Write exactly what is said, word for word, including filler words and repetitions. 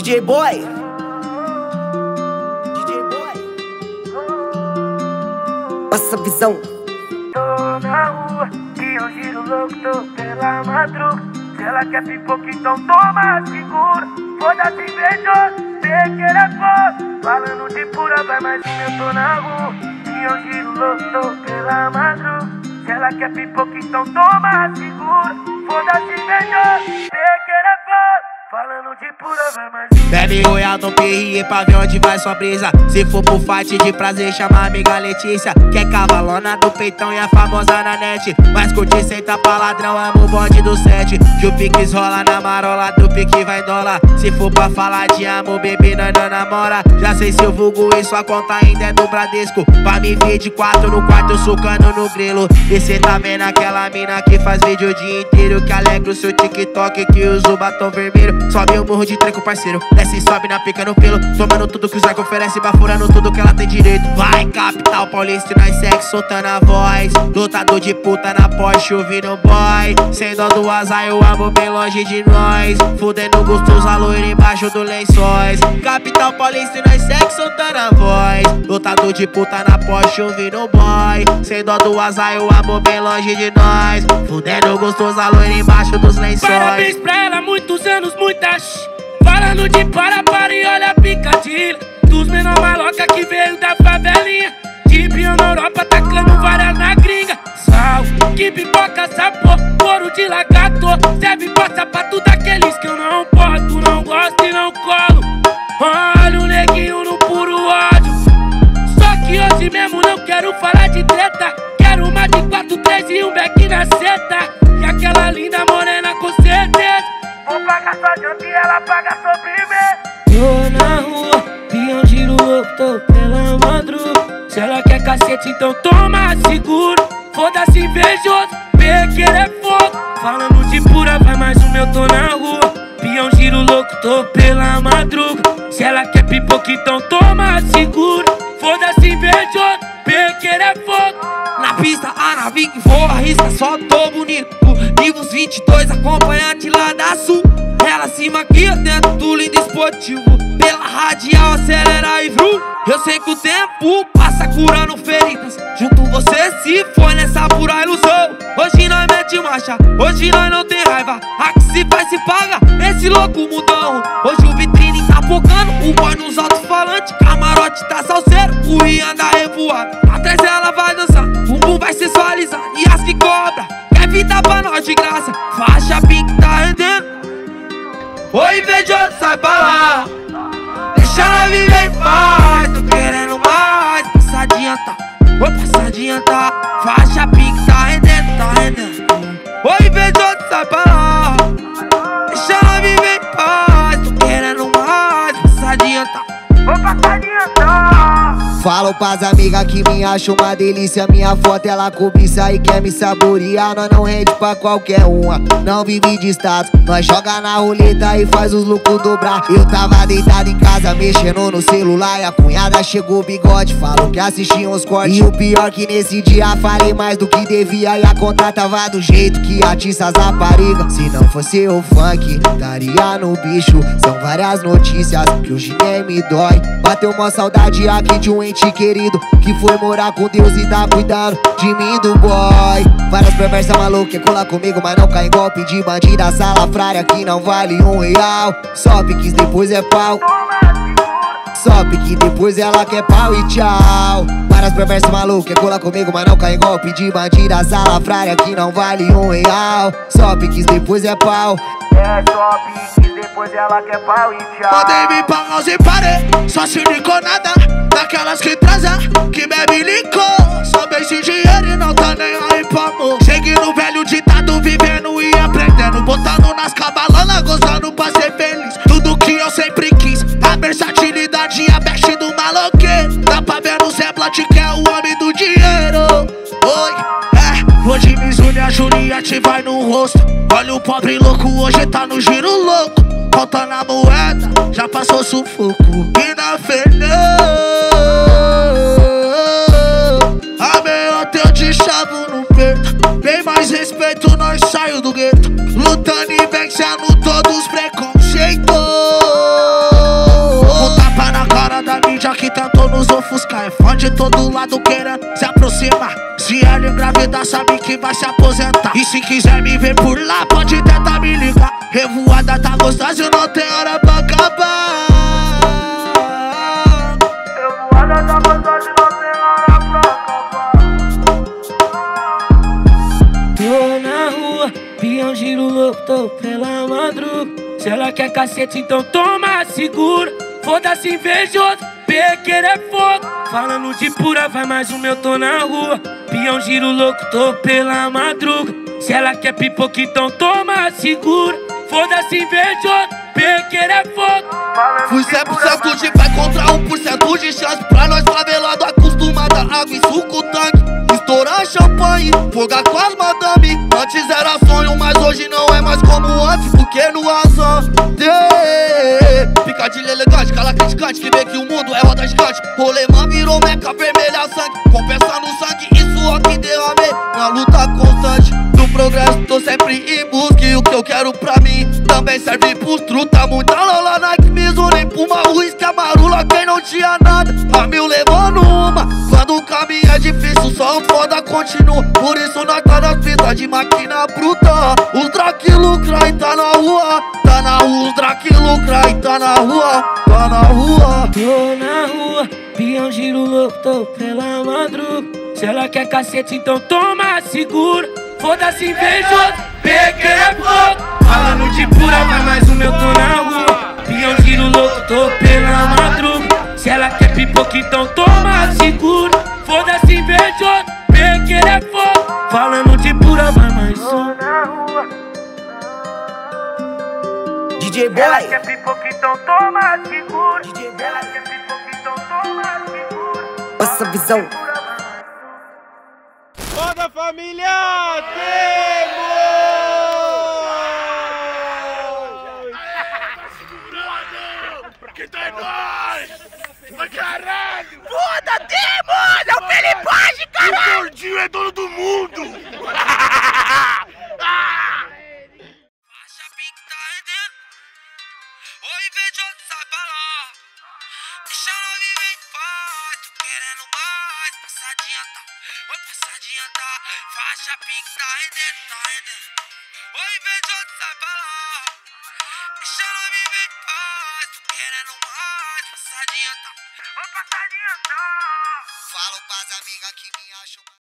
D J Boy, D J Boy, passa a visão. Tô na rua, e eu giro louco, tô pela madruga. Se ela quer pipoca, então toma, segura. Foda-se, invejoso, cê querer pôr. Falando de pura, vai, mas eu tô na rua. E eu giro louco, tô pela madruga. Se ela quer pipoca, então toma, segura. Foda-se, invejoso, cê querer pôr. Falando de pura, vai, mas bebe royal no P R pra ver onde vai sua brisa. Se for pro fight de prazer, chama a amiga Letícia, que é cavalona do peitão e é famosa na net. Mas curte senta pra ladrão, amo o bonde do sete. Que o piques rola na marola, do pique vai dólar. Se for pra falar de amor, bebê, nós não namora. Já sei se eu vulgo e sua conta ainda é do Bradesco. Pra me ver de quatro no quarto, sucando no grilo. E cê tá vendo aquela mina que faz vídeo o dia inteiro, que alegra o seu TikTok, que usa o batom vermelho. Sobe o morro de tranco, parceiro, desce e sobe na pica no pelo. Tomando tudo que os arcos oferece, bafurando tudo que ela tem direito. Vai, capital paulista, e nós segue soltando a voz. Lutador de puta na Porsche, ouvindo boy. Sem dó do azar, eu amo bem longe de nós. Fudendo gostoso, a loira embaixo do lençóis. Capital paulista, e nós segue soltando a voz. Lutador de puta na Porsche, ouvindo boy. Sem dó do azar, eu amo bem longe de nós. Fudendo gostoso, a loira embaixo dos lençóis. Parabéns pra ela, muitos anos, muitas. Falando de para, para e olha a picadilha. Dos menor maloca que veio da favelinha. De Brio na Europa, tacando várias na gringa. Sal, que pipoca, sabor, couro de lagarto. Serve pra sapato daqueles que eu não boto, não gosto e não colo. Olha o neguinho no puro ódio. Só que hoje mesmo não quero falar de treta. Quero uma de quatro, três e um beck na seta. E aquela linda morena com certeza. Vou pagar sua janta e ela paga sobremesa. Tô na rua, pião giro louco, tô pela madruga. Se ela quer cacete, então toma, seguro. Foda-se, invejoso, pequeno é fogo. Falando de pura, vai, mais um meu, tô na rua. Pião giro louco, tô pela madruga. Se ela quer pipoca, então toma, seguro. Foda-se, invejoso, pequeno é fogo. Na pista, a nave que voa, arrisca, só tô bonito. Nivos vinte e dois, acompanhante lá da Sul. Ela acima aqui, dentro do lindo esportivo. Pela radial, acelera e vru. Eu sei que o tempo passa curando feridas. Junto você se foi nessa pura ilusão. Hoje nós mete marcha, hoje nós não tem raiva. A que se faz se paga, esse louco mudão. Hoje o vitrine tá focando, o boy nos alto-falantes. Camarote tá salseiro, o Rian anda revoado. Atrás ela vai dançar, o bumbum vai sensualizar. E as que cobra, quer vida pra nós de graça. Faixa pink tá rendendo. Oi, invejoso, sai pra lá. Deixa ela viver em paz. Tô querendo mais. Passa adianta, vou passar adianta. Faixa pink tá rendendo, tá rendendo. Oi, invejoso, sai pra lá. Deixa ela viver em paz. Tô querendo mais. Passa adianta, vou passar adianta. Falo pras amigas que me acham uma delícia. Minha foto ela cobiça e quer me saborear. Nós não rende pra qualquer uma, não vive de status. Nós joga na roleta e faz os lucros dobrar. Eu tava deitado em casa mexendo no celular, e a cunhada chegou bigode, falou que assistia uns cortes. E o pior que nesse dia falei mais do que devia. E a conta tava do jeito que atiça as raparigas. Se não fosse o funk, estaria no bicho. São várias notícias que hoje nem me dói. Bateu uma saudade aqui de um ente querido que foi morar com Deus e tá cuidando de mim, do boy. Várias perversas malucas quer colar comigo, mas não cai em golpe de bandida salafrária que não vale um real. Só piques depois é pau, só pique depois ela quer pau e tchau. Várias perversas malucas quer colar comigo, mas não cai em golpe de bandida salafrária que não vale um real. Só piques depois é pau. É só piques, depois ela quer pau e tchau. Podem me pagar sem parer, só se licou nada. Daquelas que transa, que bebe licor. Só beijo dinheiro e não tá nem aí pra amor. Seguindo o velho ditado, vivendo e aprendendo. Botando nas cabalonas, gozando pra ser feliz. Tudo que eu sempre quis, a versatilidade e a veste do maloqueiro. Dá pra ver no Zé Blat que é o homem do dinheiro. Oi, é, hoje Mizuno e a Juliette vai no rosto. Olha o pobre louco, hoje tá no giro louco. Contando a moeda, já passou sufoco. E na Fernanda a meia eu te chavo no peito. Bem mais respeito, nós saio do gueto. Lutando e vencendo todos os preconceitos. inveja que tentou nos ofuscar. É fã de todo lado querendo se aproximar. Se ela engravidar, sabe que vai se aposentar. E se quiser me ver por lá, pode tentar me ligar. Revoada tá gostosa e não tem hora pra acabar. Revoada tá gostosa e não tem hora pra acabar. Tô na rua, peão giro louco, tô pela madruga. Se ela quer cacete, então toma, segura. Foda-se invejoso, pequeno é fogo. Falando de pura, vai mais um, eu tô na rua. Peão giro louco, tô pela madruga. Se ela quer pipoca, então toma, segura. Foda-se invejoso, pequeno é fogo. Fui cem por cento de pé contra um por cento de chance. Pra nós favelado acostumado a água e suco tanque. Estourar champanhe, fogar com as madame. Antes era sonho, mas hoje não é mais como antes. Porque no azar picadilha elegante, cala criticante, que vê que o mundo é roda gigante. Rolemã virou meca vermelha sangue. Compensa no sangue e suor que derramei na luta constante do progresso, tô sempre em busca. E o que eu quero pra mim também serve pros truta. Muita lola, Nike, Mizuno, Puma, uísque, amarula. Quem não tinha nada, a mil levando uma. Quando o caminho é difícil, só um foda continua. Por isso nós tá nas pistas de máquina bruta. Os Drake lucra e tá na rua. Tá na rua, os Drake lucra e tá na rua. Tá na rua. Tô na rua, peão giro louco, tô pela madruga. Se ela quer cacete, então toma, segura. Foda-se invejoso, pequeno é fogo. Falando de pura, vai mais um, eu tô na rua. Peão giro louco, tô pela madruga. Se ela quer pipoca, então toma, segura. Foda-se invejoso, pequeno é fogo. Falando de pura, vai mais um. D J Boy. Ela quer pipoca, então toma, segura. Ela quer pipoca, então toma, segura. Passa a visão. Toda família, temos! Que tá é nóis! Mas caralho! Foda, temos! É o Felipagem, O gordinho é dono do mundo! Faixa pique tá rendendo. Ô invejoso, sai pra lá. Deixa ela viver em paz. Tô querendo mais. Passa adianta, oi, passa adianta. Faixa pique tá rendendo, tá rendendo. Ô invejoso, sai pra lá. Deixa ela viver em paz. Tô querendo mais. Passa adianta, oi, passa adianta. Falo pras amigas que me acham